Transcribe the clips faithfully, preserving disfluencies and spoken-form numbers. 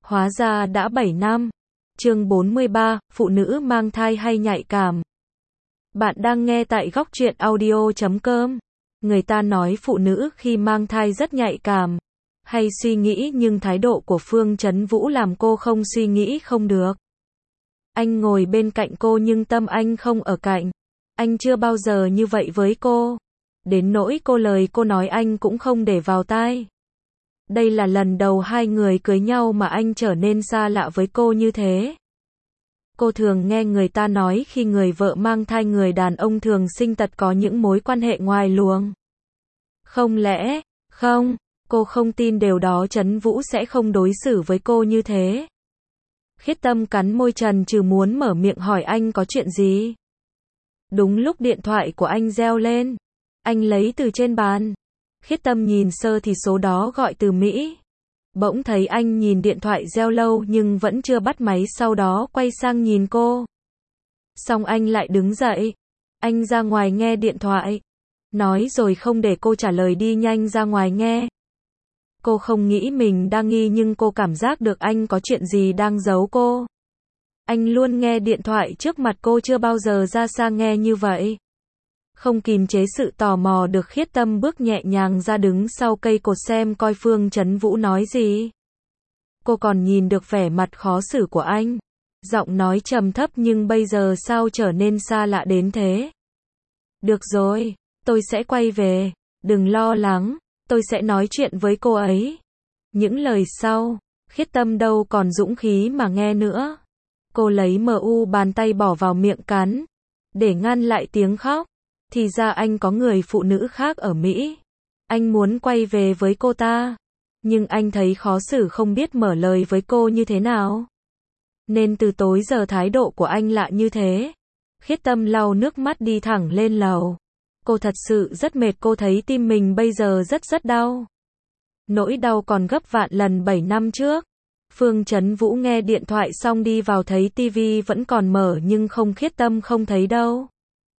Hóa ra đã bảy năm. Chương bốn mươi ba, phụ nữ mang thai hay nhạy cảm. Bạn đang nghe tại góc truyện audio chấm com. Người ta nói phụ nữ khi mang thai rất nhạy cảm, hay suy nghĩ, nhưng thái độ của Phương Chấn Vũ làm cô không suy nghĩ không được. Anh ngồi bên cạnh cô nhưng tâm anh không ở cạnh. Anh chưa bao giờ như vậy với cô. Đến nỗi cô lời cô nói anh cũng không để vào tai. Đây là lần đầu hai người cưới nhau mà anh trở nên xa lạ với cô như thế. Cô thường nghe người ta nói khi người vợ mang thai người đàn ông thường sinh tật có những mối quan hệ ngoài luồng. Không lẽ, không, cô không tin điều đó. Chấn Vũ sẽ không đối xử với cô như thế. Khiết Tâm cắn môi trần trừ muốn mở miệng hỏi anh có chuyện gì. Đúng lúc điện thoại của anh reo lên. Anh lấy từ trên bàn. Khiết Tâm nhìn sơ thì số đó gọi từ Mỹ. Bỗng thấy anh nhìn điện thoại reo lâu nhưng vẫn chưa bắt máy, sau đó quay sang nhìn cô. Xong anh lại đứng dậy. Anh ra ngoài nghe điện thoại. Nói rồi không để cô trả lời, đi nhanh ra ngoài nghe. Cô không nghĩ mình đang nghi nhưng cô cảm giác được anh có chuyện gì đang giấu cô. Anh luôn nghe điện thoại trước mặt cô, chưa bao giờ ra sang nghe như vậy. Không kìm chế sự tò mò được, Khiết Tâm bước nhẹ nhàng ra đứng sau cây cột xem coi Phương Chấn Vũ nói gì. Cô còn nhìn được vẻ mặt khó xử của anh. Giọng nói trầm thấp nhưng bây giờ sao trở nên xa lạ đến thế. Được rồi, tôi sẽ quay về. Đừng lo lắng, tôi sẽ nói chuyện với cô ấy. Những lời sau, Khiết Tâm đâu còn dũng khí mà nghe nữa. Cô lấy mu bàn tay bỏ vào miệng cắn, để ngăn lại tiếng khóc. Thì ra anh có người phụ nữ khác ở Mỹ. Anh muốn quay về với cô ta. Nhưng anh thấy khó xử không biết mở lời với cô như thế nào. Nên từ tối giờ thái độ của anh lạ như thế. Khiết Tâm lau nước mắt đi thẳng lên lầu. Cô thật sự rất mệt, cô thấy tim mình bây giờ rất rất đau. Nỗi đau còn gấp vạn lần bảy năm trước. Phương Chấn Vũ nghe điện thoại xong đi vào thấy tivi vẫn còn mở nhưng không, Khiết Tâm không thấy đâu.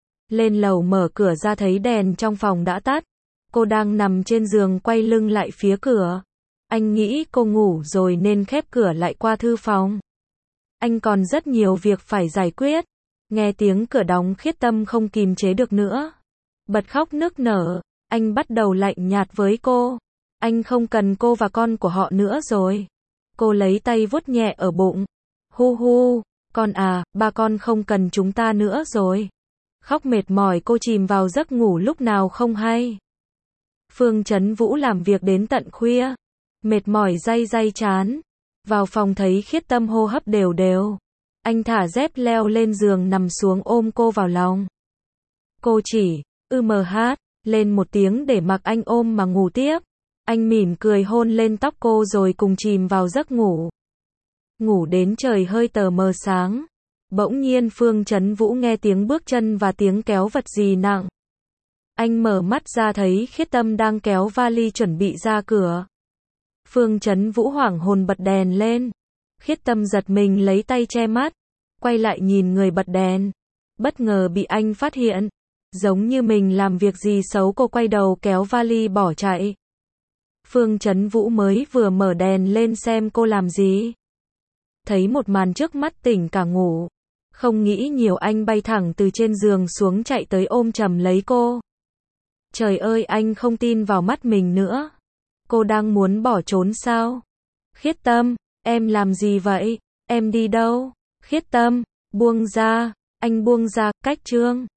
Lên lầu mở cửa ra thấy đèn trong phòng đã tắt. Cô đang nằm trên giường quay lưng lại phía cửa. Anh nghĩ cô ngủ rồi nên khép cửa lại qua thư phòng. Anh còn rất nhiều việc phải giải quyết. Nghe tiếng cửa đóng, Khiết Tâm không kìm chế được nữa. Bật khóc nức nở. Anh bắt đầu lạnh nhạt với cô. Anh không cần cô và con của họ nữa rồi. Cô lấy tay vuốt nhẹ ở bụng. Hu hu, con à, ba con không cần chúng ta nữa rồi. Khóc mệt mỏi cô chìm vào giấc ngủ lúc nào không hay. Phương Chấn Vũ làm việc đến tận khuya. Mệt mỏi day day chán. Vào phòng thấy Khiết Tâm hô hấp đều đều. Anh thả dép leo lên giường nằm xuống ôm cô vào lòng. Cô chỉ, ư mờ hát, lên một tiếng để mặc anh ôm mà ngủ tiếp. Anh mỉm cười hôn lên tóc cô rồi cùng chìm vào giấc ngủ. Ngủ đến trời hơi tờ mờ sáng. Bỗng nhiên Phương Chấn Vũ nghe tiếng bước chân và tiếng kéo vật gì nặng. Anh mở mắt ra thấy Khiết Tâm đang kéo vali chuẩn bị ra cửa. Phương Chấn Vũ hoảng hồn bật đèn lên. Khiết Tâm giật mình lấy tay che mắt. Quay lại nhìn người bật đèn. Bất ngờ bị anh phát hiện. Giống như mình làm việc gì xấu, cô quay đầu kéo vali bỏ chạy. Phương Chấn Vũ mới vừa mở đèn lên xem cô làm gì. Thấy một màn trước mắt tỉnh cả ngủ. Không nghĩ nhiều, anh bay thẳng từ trên giường xuống chạy tới ôm chầm lấy cô. Trời ơi, anh không tin vào mắt mình nữa. Cô đang muốn bỏ trốn sao? Khiết Tâm, em làm gì vậy? Em đi đâu? Khiết Tâm, buông ra. Anh buông ra, cách Trương.